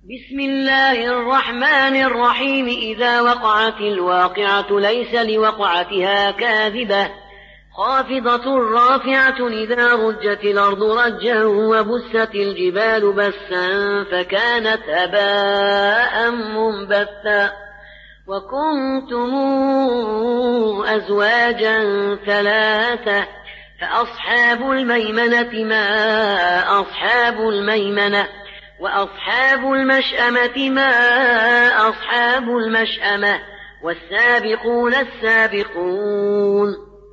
بسم الله الرحمن الرحيم. إذا وقعت الواقعة ليس لوقعتها كاذبة خافضة رافعة إذا رجت الأرض رجا وبست الجبال بسا فكانت هباء منبثا وكنتم أزواجا ثلاثة فأصحاب الميمنة ما أصحاب الميمنة وأصحاب المشأمة ما أصحاب المشأمة والسابقون السابقون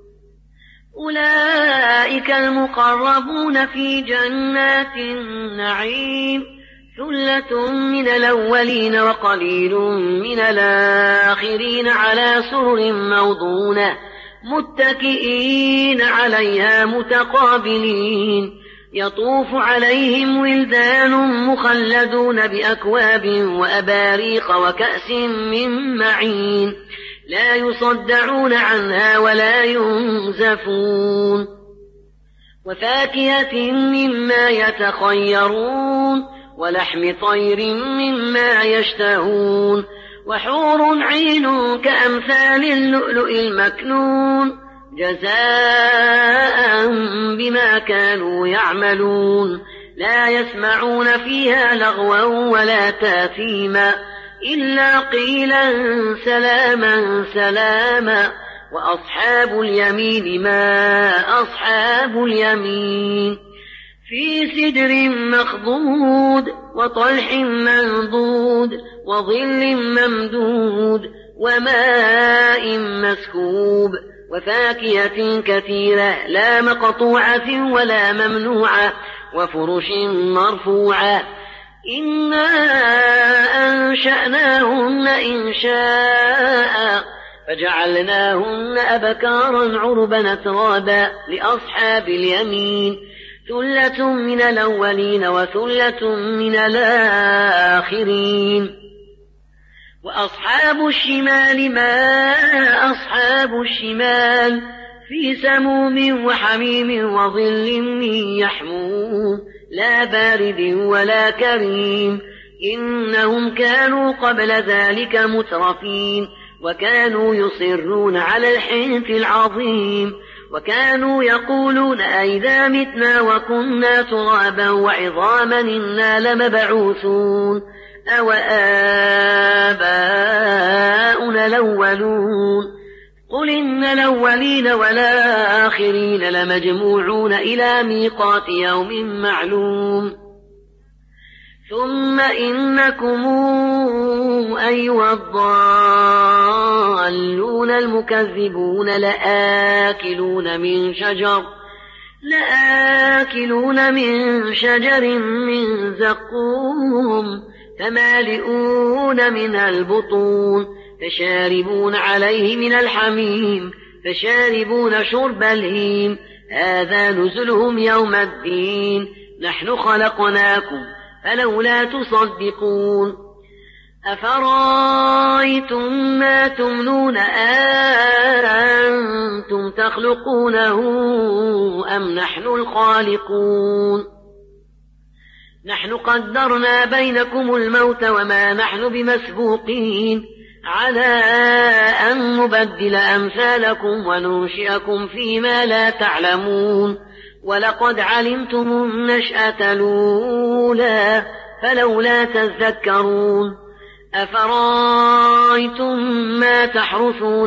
أولئك المقربون في جنات النعيم ثلة من الأولين وقليل من الآخرين على سرر موضونة متكئين عليها متقابلين يطوف عليهم ولدان مخلدون بأكواب وأباريق وكأس من معين لا يصدعون عنها ولا ينزفون وفاكهة مما يتخيرون ولحم طير مما يشتهون وحور عين كأمثال اللؤلؤ المكنون جزاء بما كانوا يعملون لا يسمعون فيها لغوا ولا تاثيما إلا قيلا سلاما سلاما وأصحاب اليمين ما أصحاب اليمين في سدر مخضود وطلح منضود وظل ممدود وماء مسكوب وفاكهة كثيرة لا مقطوعة ولا ممنوعة وفرش مرفوعة إنا أنشأناهن إنشاء فجعلناهن أبكارا عربا أترابا لأصحاب اليمين ثلة من الأولين وثلة من الآخرين وأصحاب الشمال ما أصحاب الشمال في سموم وحميم وظل من يحموم لا بارد ولا كريم إنهم كانوا قبل ذلك مترفين وكانوا يصرون على الحنث العظيم وكانوا يقولون أئذا متنا وكنا ترابا وعظاما إنا لمبعوثون أو آباؤنا الأولون قل إن الأولين والآخرين لمجموعون إلى ميقات يوم معلوم ثم إنكم أيها الضالون المكذبون لآكلون من شجر من زقوم فمالئون منها البطون فشاربون عليه من الحميم فشاربون شرب الهيم هذا نزلهم يوم الدين نحن خلقناكم فلولا تصدقون أفرأيتم ما تمنون أأنتم تخلقونه أم نحن الخالقون نحن قدرنا بينكم الموت وما نحن بمسبوقين على أن نبدل أمثالكم وننشئكم فيما لا تعلمون ولقد علمتم النشأة الأولى فلولا تذكرون أفرأيتم ما تحرثون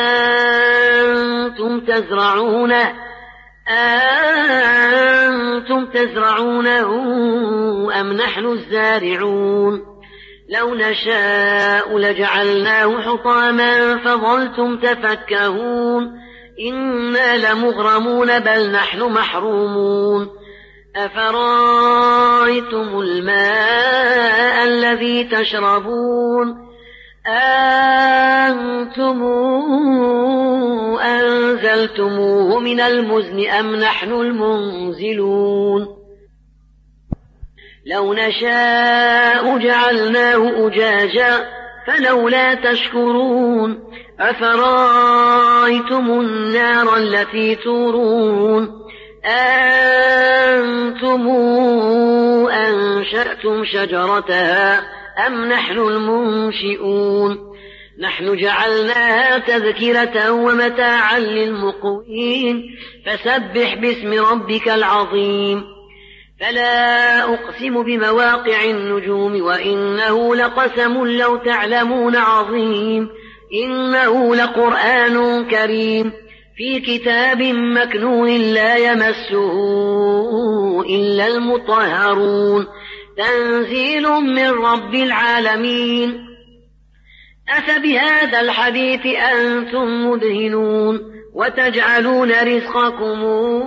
أأنتم تزرعونه أم نحن الزارعون لو نشاء لجعلناه حطاما فظلتم تفكهون إنا لمغرمون بل نحن محرومون أفرأيتم الماء الذي تشربون أنتم أنزلتموه من المزن أم نحن المنزلون لو نشاء جعلناه أجاجا فلولا تشكرون أفرأيتم النار التي تورون أأنتم أنشأتم شجرتها أم نحن المنشئون نحن جعلناها تذكرة ومتاعا للمقوين فسبح باسم ربك العظيم فلا أقسم بمواقع النجوم وإنه لقسم لو تعلمون عظيم إنه لقرآن كريم في كتاب مكنون لا يمسه إلا المطهرون تنزيل من رب العالمين أفبهذا الحديث أنتم مدهنون وتجعلون رزقكم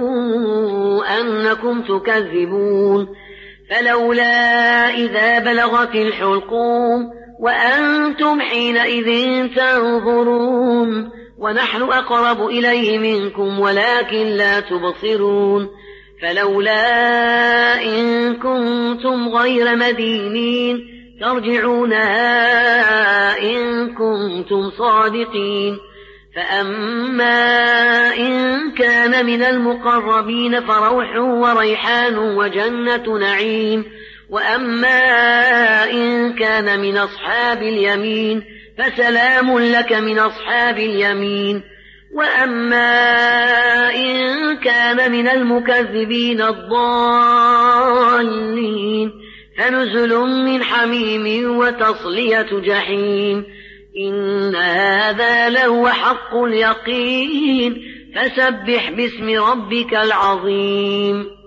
أنكم تكذبون فلولا إذا بلغت الحلقوم وأنتم حينئذ تنظرون ونحن أقرب إليه منكم ولكن لا تبصرون فلولا إن كنتم غير مدينين ترجعونها إن كنتم صادقين فأما إن كان من المقربين فروح وريحان وجنة نعيم وأما إن كان من أصحاب اليمين فسلام لك من أصحاب اليمين وأما إن كان من المكذبين الضالين فنزل من حميم وتصلية جحيم إن هذا لهو حق اليقين فسبح باسم ربك العظيم